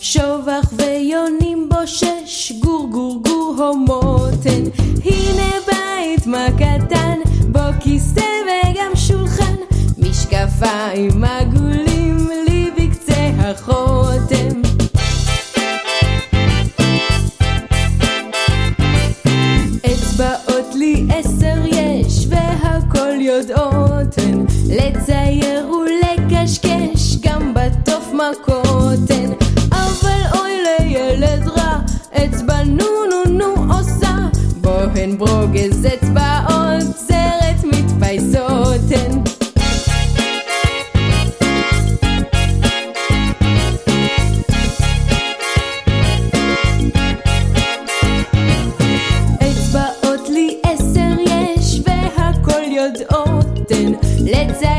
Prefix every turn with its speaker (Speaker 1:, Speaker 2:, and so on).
Speaker 1: שובח ויונים בושש, גור גור גור הומותן. הנה בית מה קטן, בו כיסא וגם שולחן, משקפיים עגולים לי בקצה החותם. אצבעות לי 10 יש והכל יודעותן, לצייר ולקשקש גם בטוף מכותן. אבל אוי לילד רע, אצבע נו נו נו עושה, בוהן ברוגז אצבעות סרט מתפייסותן. אצבעות לי 10 יש והכל יודעותן, לצייר